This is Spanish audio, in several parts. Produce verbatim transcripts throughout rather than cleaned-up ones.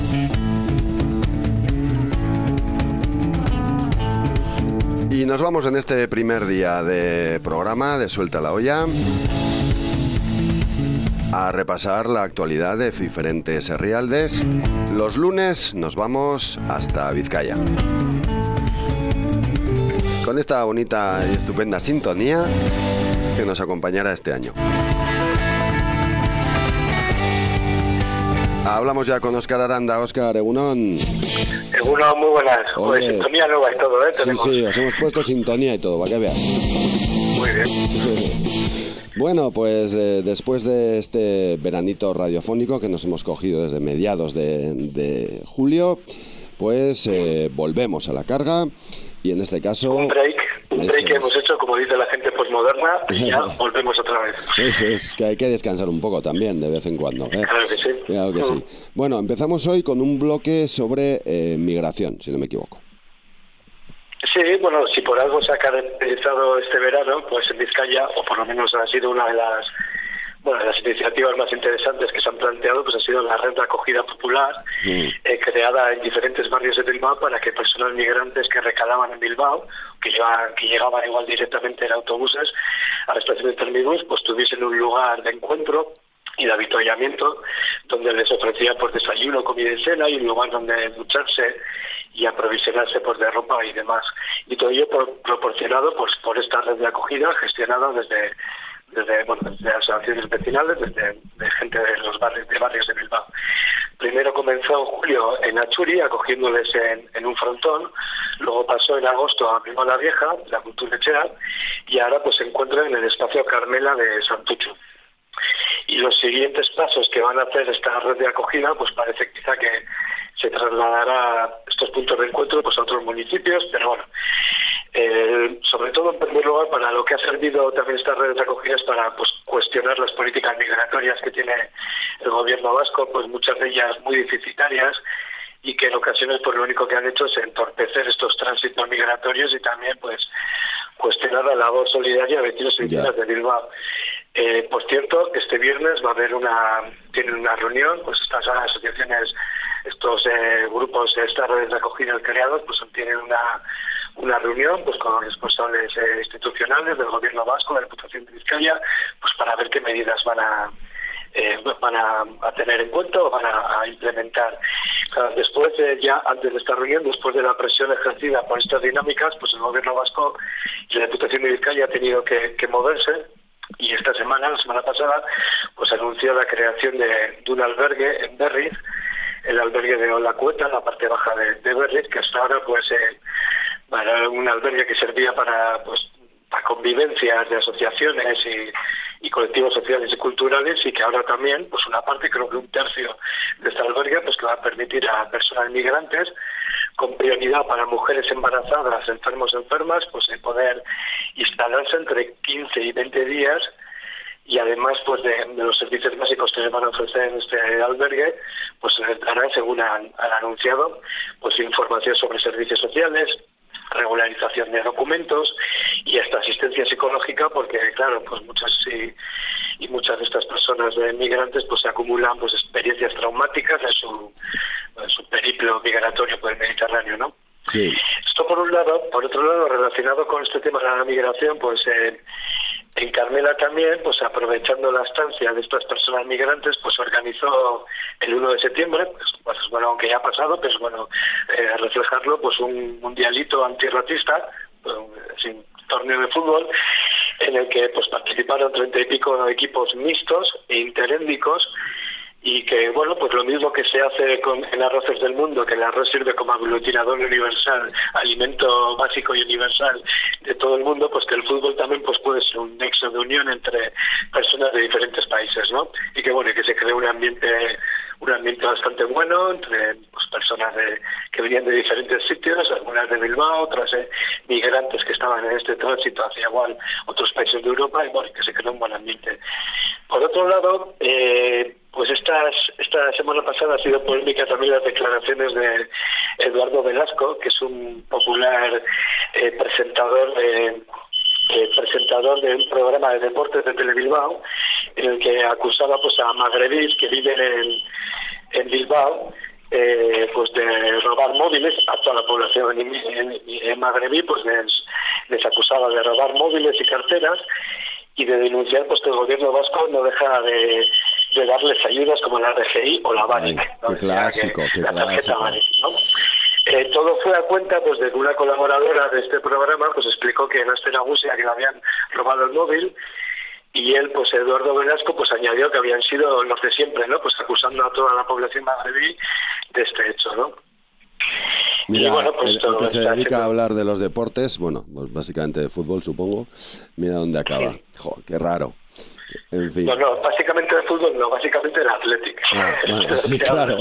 Y nos vamos en este primer día de programa de Suelta la Olla a repasar la actualidad de diferentes herrialdes. Los lunes nos vamos hasta Vizcaya. Con esta bonita y estupenda sintonía que nos acompañará este año. Hablamos ya con Óscar Aranda. Óscar, Egunon. Egunon, muy buenas. Pues sintonía nueva y todo, ¿eh? Tenemos. Sí, sí, os hemos puesto sintonía y todo, para que veas. Muy bien. Bueno, pues eh, después de este veranito radiofónico que nos hemos cogido desde mediados de, de julio, pues eh, volvemos a la carga. Y en este caso... Un break, un break que hemos hecho, como dice la gente postmoderna, y ya volvemos otra vez. Eso es, que hay que descansar un poco también, de vez en cuando, ¿eh? Claro que sí. Claro que sí. Bueno, empezamos hoy con un bloque sobre eh, migración, si no me equivoco. Sí, bueno, si por algo se ha caracterizado este verano, pues en Vizcaya, o por lo menos ha sido una de las... Bueno, las iniciativas más interesantes que se han planteado pues ha sido la red de acogida popular, sí. eh, creada en diferentes barrios de Bilbao para que personas migrantes que recalaban en Bilbao, que, llevaban, que llegaban igual directamente en autobuses a la estación de Termibus, pues tuviesen un lugar de encuentro y de avituallamiento donde les ofrecía pues desayuno, comida y cena, y un lugar donde ducharse y aprovisionarse pues de ropa y demás. Y todo ello por, proporcionado pues por esta red de acogida gestionada desde desde, bueno, desde asociaciones vecinales, desde de gente de los barrios de barrios de Bilbao. Primero comenzó en julio en Achuri, acogiéndoles en, en un frontón, luego pasó en agosto a Bilbao la Vieja, la Culturechea, y ahora pues se encuentra en el espacio Carmela de Santuchu. Y los siguientes pasos que van a hacer esta red de acogida, pues parece quizá que se trasladará estos puntos de encuentro pues a otros municipios, pero bueno, eh, sobre todo en primer lugar para lo que ha servido también estas redes de acogida es para pues cuestionar las políticas migratorias que tiene el gobierno vasco, pues muchas de ellas muy deficitarias y que en ocasiones pues lo único que han hecho es entorpecer estos tránsitos migratorios y también pues cuestionar la labor solidaria de vecinos y vecinas de Bilbao. Eh, por cierto, este viernes va a haber una, tienen una reunión, pues estas asociaciones, estos eh, grupos, estas redes de acogida creados, pues tienen una, una reunión pues con responsables eh, institucionales del gobierno vasco, de la Diputación de Vizcaya, pues para ver qué medidas van a eh, van a, a tener en cuenta o van a, a implementar. Claro, después de, ya antes de esta reunión, después de la presión ejercida por estas dinámicas, pues el gobierno vasco y la Diputación de Vizcaya ha tenido que, que moverse. Y esta semana, la semana pasada, pues anunció la creación de, de un albergue en Berriz, el albergue de Olacueta, la parte baja de, de Berriz, que hasta ahora pues eh, era un albergue que servía para pues para convivencias de asociaciones y, y colectivos sociales y culturales, y que ahora también, pues una parte, creo que un tercio de este albergue, pues que va a permitir a personas migrantes, con prioridad para mujeres embarazadas, enfermos, enfermas, pues de poder instalarse entre quince y veinte días, y además pues de, de los servicios básicos que se van a ofrecer en este albergue, pues se les dará, según han, han anunciado, pues información sobre servicios sociales, regularización de documentos y hasta asistencia psicológica, porque claro, pues muchas y, y muchas de estas personas de migrantes pues acumulan pues experiencias traumáticas en su, en su periplo migratorio por el Mediterráneo, ¿no? Sí. Esto por un lado. Por otro lado, relacionado con este tema de la migración, pues eh, en Carmela también, pues aprovechando la estancia de estas personas migrantes, pues organizó el uno de septiembre, pues, pues bueno, aunque ya ha pasado, pues bueno, eh, reflejarlo, pues un mundialito antirracista, pues, sin torneo de fútbol, en el que pues participaron treinta y pico equipos mixtos e interétnicos, y que, bueno, pues lo mismo que se hace con, en Arroces del Mundo, que el arroz sirve como aglutinador universal, alimento básico y universal de todo el mundo, pues que el fútbol también pues puede ser un nexo de unión entre personas de diferentes países, ¿no? Y que, bueno, que se cree un ambiente un ambiente bastante bueno entre pues, personas de, que venían de diferentes sitios, algunas de Bilbao, otras eh, migrantes que estaban en este tránsito hacia igual otros países de Europa, y bueno, que se creó un buen ambiente. Por otro lado, eh, pues estas, esta semana pasada ha sido polémica también las declaraciones de Eduardo Velasco, que es un popular eh, presentador de... Eh, presentador de un programa de deportes de Telebilbao, en el que acusaba pues a magrebís que viven en, en Bilbao eh, pues de robar móviles a toda la población en, en, en magrebí, pues les, les acusaba de robar móviles y carteras y de denunciar pues que el gobierno vasco no deja de, de darles ayudas como la R G I o la BANIC, ¿no? Qué clásico, que, qué la tarjeta clásico. BANIC, ¿no? Eh, todo fue a cuenta pues de que una colaboradora de este programa pues explicó que en este Nagusia que le habían robado el móvil, y él, pues Eduardo Velasco, pues añadió que habían sido los de siempre, ¿no? Pues acusando a toda la población magrebí de este hecho, ¿no? Mira, y bueno, pues el, el que se está dedica haciendo... a hablar de los deportes, bueno, pues básicamente de fútbol, supongo, mira dónde acaba. Sí. Jo, qué raro. En fin. No, no, básicamente de fútbol no, básicamente el Athletic. Ah, bueno, sí, claro.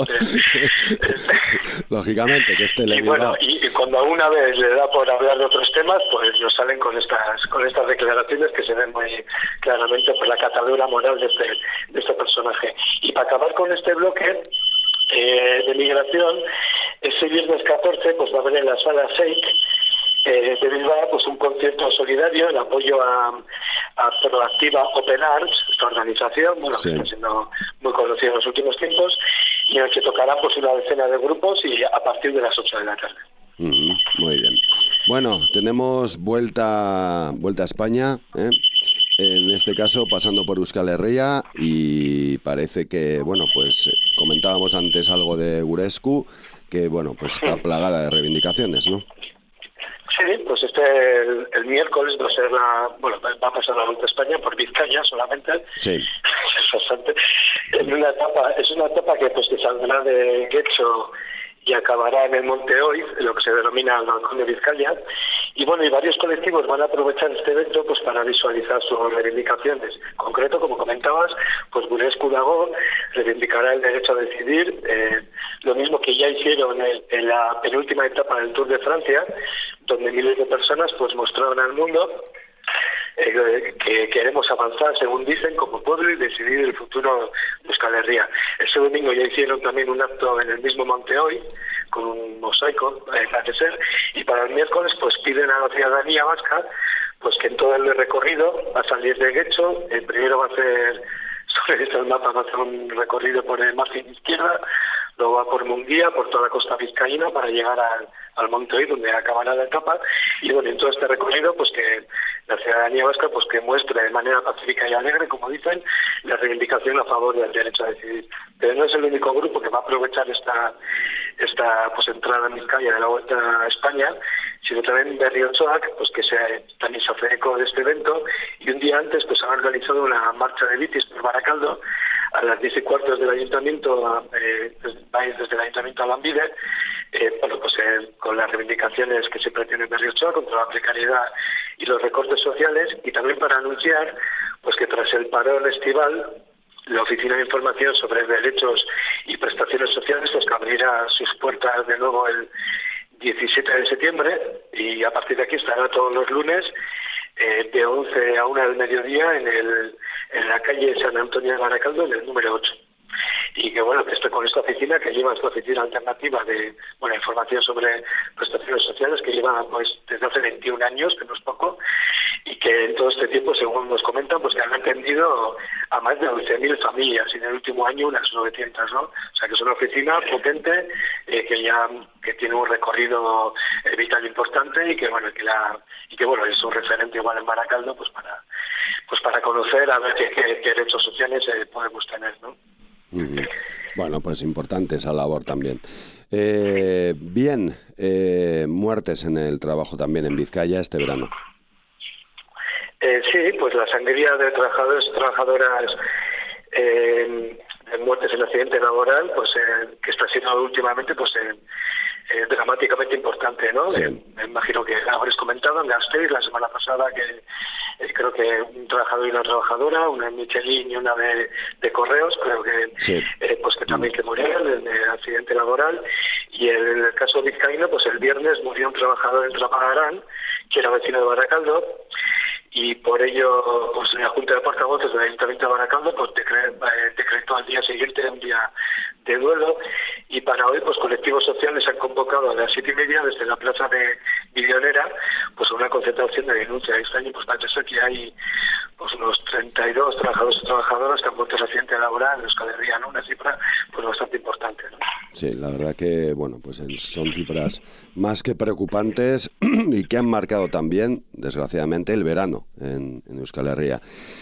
Lógicamente, que este le Y bueno, y, y cuando una vez le da por hablar de otros temas, pues nos salen con estas con estas declaraciones que se ven muy claramente por la catadura moral de este, de este personaje. Y para acabar con este bloque eh, de migración, ese viernes catorce pues va a haber en la sala Seik Eh, de Bilbao pues un concierto solidario en apoyo a, a Proactiva Open Arts, esta organización, bueno, sí, que está siendo muy conocida en los últimos tiempos, y en el que tocarán pues una decena de grupos y a partir de las ocho de la tarde. Mm, muy bien. Bueno, tenemos vuelta vuelta a España, ¿eh? En este caso pasando por Euskal Herria, y parece que, bueno, pues comentábamos antes algo de Gurescu, que bueno, pues está plagada de reivindicaciones, ¿no? Sí, pues este el, el miércoles va a ser la, bueno, va a pasar la Vuelta a España por Vizcaya solamente. Sí. Es bastante, en una etapa, es una etapa que pues que saldrá de Guecho y acabará en el Monte Oiz, lo que se denomina el Balcón de Vizcaya. Y bueno, y varios colectivos van a aprovechar este evento pues para visualizar sus reivindicaciones. En concreto, como comentabas, pues Gurescu Dago reivindicará el derecho a decidir, eh, lo mismo que ya hicieron en, en la penúltima etapa del Tour de Francia, donde miles de personas pues mostraron al mundo eh, que queremos avanzar, según dicen, como pueblo y decidir el futuro de Euskal Herria. Ese domingo ya hicieron también un acto en el mismo Monte Oiz, con un mosaico, eh, parece ser, y para el miércoles pues piden a la ciudadanía vasca pues que en todo el recorrido va a salir de Guecho, el primero va a hacer, sobre este mapa, va a hacer un recorrido por el margen izquierda, luego va por Munguía, por toda la costa vizcaína para llegar al, al Monte Oiz, donde acabará la etapa, y bueno, en todo este recorrido pues que la ciudadanía vasca pues que muestre de manera pacífica y alegre, como dicen, la reivindicación a favor del derecho a decidir. Pero no es el único grupo que va a aprovechar esta esta pues entrada en Vizcaya de la Vuelta a España, sino también Berriotxoak, pues que se, también se hace eco de este evento, y un día antes pues han organizado una marcha de bicis por Baracaldo a las diez y cuarto del ayuntamiento, eh, desde, desde el ayuntamiento a Lambide, eh, bueno, pues eh, con las reivindicaciones que siempre tiene Berriotxoak contra la precariedad y los recortes sociales, y también para anunciar pues que tras el parón estival la Oficina de Información sobre Derechos y Prestaciones Sociales pues que abrirá sus puertas de nuevo el diecisiete de septiembre, y a partir de aquí estará todos los lunes eh, de once a una del mediodía en, el, en la calle San Antonio de Baracaldo, en el número ocho. Y que bueno, que estoy con esta oficina, que lleva esta oficina alternativa de bueno, información sobre prestaciones sociales, que lleva pues desde hace veintiún años, que no es poco, y que en todo este tiempo, según nos comentan, pues que han atendido a más de once mil familias, y en el último año unas novecientas, ¿no? O sea que es una oficina potente, eh, que ya que tiene un recorrido eh, vital importante, y que bueno, que la y que bueno, es un referente igual en Baracaldo, pues para pues para conocer a ver qué, qué, qué derechos sociales eh, podemos tener, ¿no? Uh-huh. Bueno, pues importante esa labor también. Eh, bien, eh, muertes en el trabajo también en Vizcaya este verano. Eh, sí, pues la sangría de trabajadores trabajadoras eh, de muertes en accidente laboral, pues eh, que está siendo últimamente pues eh, eh, dramáticamente importante, ¿no? Sí. Eh, me imagino que habréis comentado en Gasteiz la semana pasada que eh, creo que un trabajador y una trabajadora, una en Michelin y una de, de Correos, creo que sí. eh, pues que también que murieron en el accidente laboral, y en el caso vizcaíno pues el viernes murió un trabajador en Trapagarán, que era vecino de Baracaldo, y por ello pues la Junta de Portavoces del Ayuntamiento de Baracaldo pues decre, eh, decretó al día siguiente un día de duelo, y para hoy pues colectivos sociales han convocado a las siete y media desde la plaza de Billonera pues una concentración de denuncia. Este año pues parece ser que hay pues unos treinta y dos trabajadores y trabajadoras que han vuelto reciente laboral en Euskal Herria, ¿no? Una cifra pues bastante importante, ¿no? Sí, la verdad que, bueno, pues son cifras más que preocupantes y que han marcado también, desgraciadamente, el verano en, en Euskal Herria.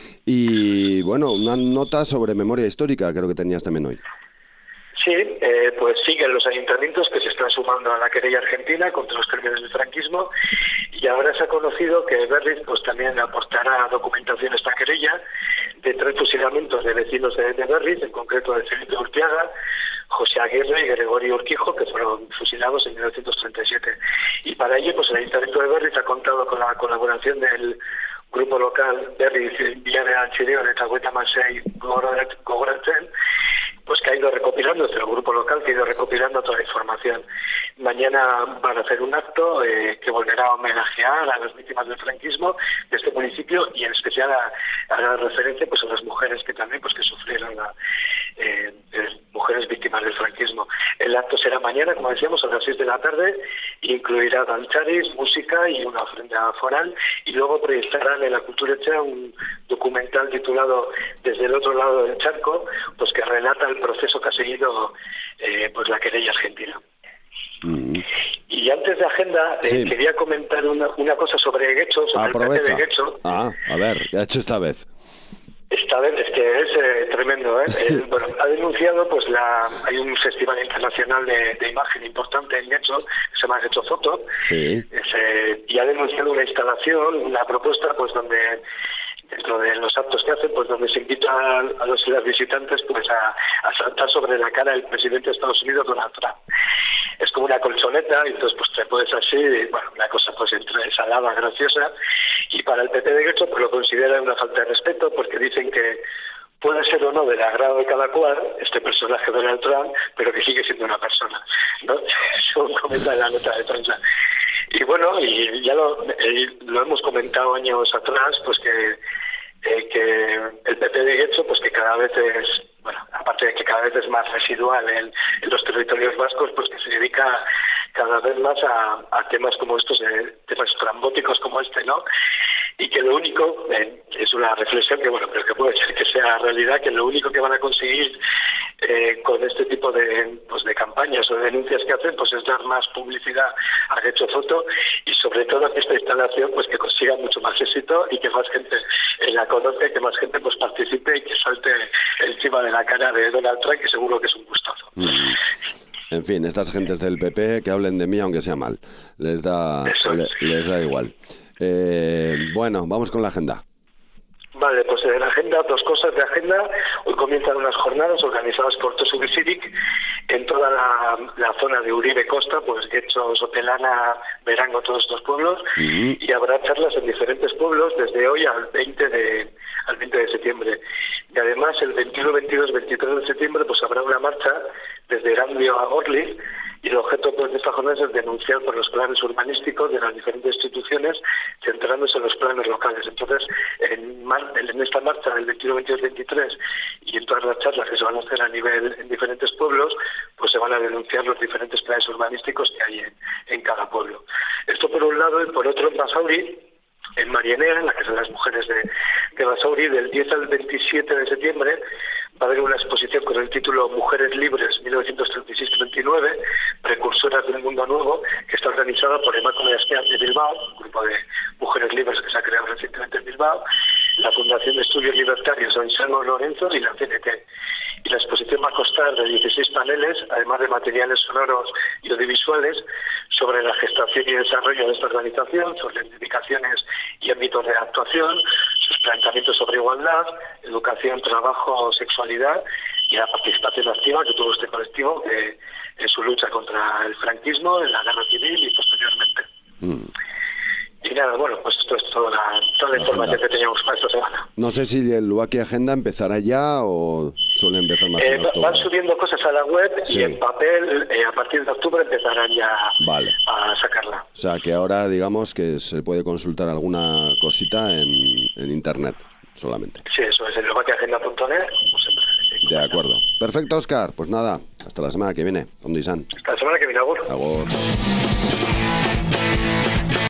Y, bueno, una nota sobre memoria histórica, creo que tenías también hoy. Sí, eh, pues siguen los ayuntamientos que se están sumando a la querella argentina contra los crímenes del franquismo, y ahora se ha conocido que Berriz pues también aportará documentación a esta querella de tres fusilamientos de vecinos de, de Berriz, en concreto de Felipe Urtiaga, José Aguirre y Gregorio Urquijo, que fueron fusilados en mil novecientos treinta y siete. Y para ello, pues el Ayuntamiento de Berriz ha contado con la colaboración del grupo local Berriz Villarreal Anchireo, eta Hueta Masei Gogoratzen, pues que ha ido recopilando, desde el grupo local que ha ido recopilando toda la información. Mañana van a hacer un acto eh, que volverá a homenajear a las víctimas del franquismo de este municipio, y en especial a, a la referencia pues a las mujeres que también pues que sufrieron la, eh, eh, mujeres víctimas del franquismo. El acto será mañana, como decíamos, a las seis de la tarde, incluirá danzaris, música y una ofrenda foral, y luego proyectarán en la Cultura Echea un documental titulado Desde el otro lado del charco, pues que relata el proceso que ha seguido eh, pues la querella argentina. Mm. Y antes de agenda, eh, sí. quería comentar una, una cosa sobre Guecho, sobre Aprovecha. el P P de Guecho. Ah, a ver, ¿qué ha hecho esta vez? Esta vez es que es eh, tremendo, ¿eh? El, bueno, ha denunciado, pues la hay un festival internacional de, de imagen importante en Guecho, que se llama Guecho Foto, sí. es, eh, y ha denunciado una instalación, una propuesta, pues donde dentro de los actos que hacen, pues donde se invita a, a los y las visitantes pues a, a saltar sobre la cara del presidente de Estados Unidos, Donald Trump. Es como una colchoneta, y entonces pues te puedes así, y, bueno, una cosa pues entre salada, graciosa, y para el P P de Guecho pues lo consideran una falta de respeto, porque dicen que puede ser o no del agrado de cada cual este personaje de Donald Trump, pero que sigue siendo una persona, ¿no? Eso comenta en la nota de prensa. Y bueno, y ya lo, eh, lo hemos comentado años atrás, pues que, eh, que el P P de Guecho, pues que cada vez es, bueno, aparte de que cada vez es más residual en, en los territorios vascos, pues que se dedica cada vez más a, a temas como estos, eh, temas trambóticos como este, ¿no? Y que lo único, eh, es una reflexión que, bueno, pero que puede ser que sea realidad, que lo único que van a conseguir eh, con este tipo de, pues, de campañas o de denuncias que hacen, pues es dar más publicidad a Guecho Foto, y sobre todo que esta instalación pues que consiga mucho más éxito y que más gente eh, la conozca, y que más gente pues participe y que salte encima de la cara de Donald Trump, que seguro que es un gustazo. Mm. En fin, estas gentes del P P que hablen de mí aunque sea mal, les da, le, les da igual. Eh, bueno, vamos con la agenda. Vale, pues en la agenda, dos cosas de agenda. Hoy comienzan unas jornadas organizadas por Tosu Bizirik en toda la, la zona de Uribe Costa, pues Guecho, Sotelana, Verango, todos estos pueblos, uh-huh. y habrá charlas en diferentes pueblos desde hoy al veinte de, al veinte de septiembre. Y además el veintiuno, veintidós, veintitrés de septiembre pues habrá una marcha desde Erandio a Gorliz, y el objeto pues, de esta jornada es denunciar por los planes urbanísticos de las diferentes instituciones, centrándose en los planes locales. Entonces, en, mar, en esta marcha del veintiuno, veintidós, veintitrés y en todas las charlas que se van a hacer a nivel en diferentes pueblos, pues se van a denunciar los diferentes planes urbanísticos que hay en, en cada pueblo. Esto por un lado, y por otro en Basauri, en Marienea, en la que son las mujeres de, de Basauri, del diez al veintisiete de septiembre, va a haber una exposición con el título Mujeres Libres mil novecientos treinta y seis a veintinueve, precursoras del mundo nuevo, que está organizada por Emakume Askeak de Bilbao, un grupo de mujeres libres que se ha creado recientemente en Bilbao, la Fundación de Estudios Libertarios Don Anselmo Lorenzo y la C N T. Y la exposición va a constar de dieciséis paneles, además de materiales sonoros y audiovisuales, sobre la gestación y desarrollo de esta organización, sobre indicaciones y ámbitos de actuación, sus planteamientos sobre igualdad, educación, trabajo, sexualidad y la participación activa que tuvo este colectivo eh, en su lucha contra el franquismo, en la guerra civil y posteriormente. Mm. Y nada, bueno, pues esto es toda la, toda la, la información agenda que teníamos para esta semana. No sé si el Luaki Agenda empezará ya o suele empezar más eh, en octubre. Van subiendo cosas a la web, sí. Y en papel eh, a partir de octubre empezarán ya vale. a sacarla. O sea que ahora digamos que se puede consultar alguna cosita en, en internet solamente. Sí, eso es, en luaki agenda punto net. Pues sí, de acuerdo. Perfecto, Óscar. Pues nada, hasta la semana que viene. Ondo izan. Hasta la semana que viene, agur. Agur.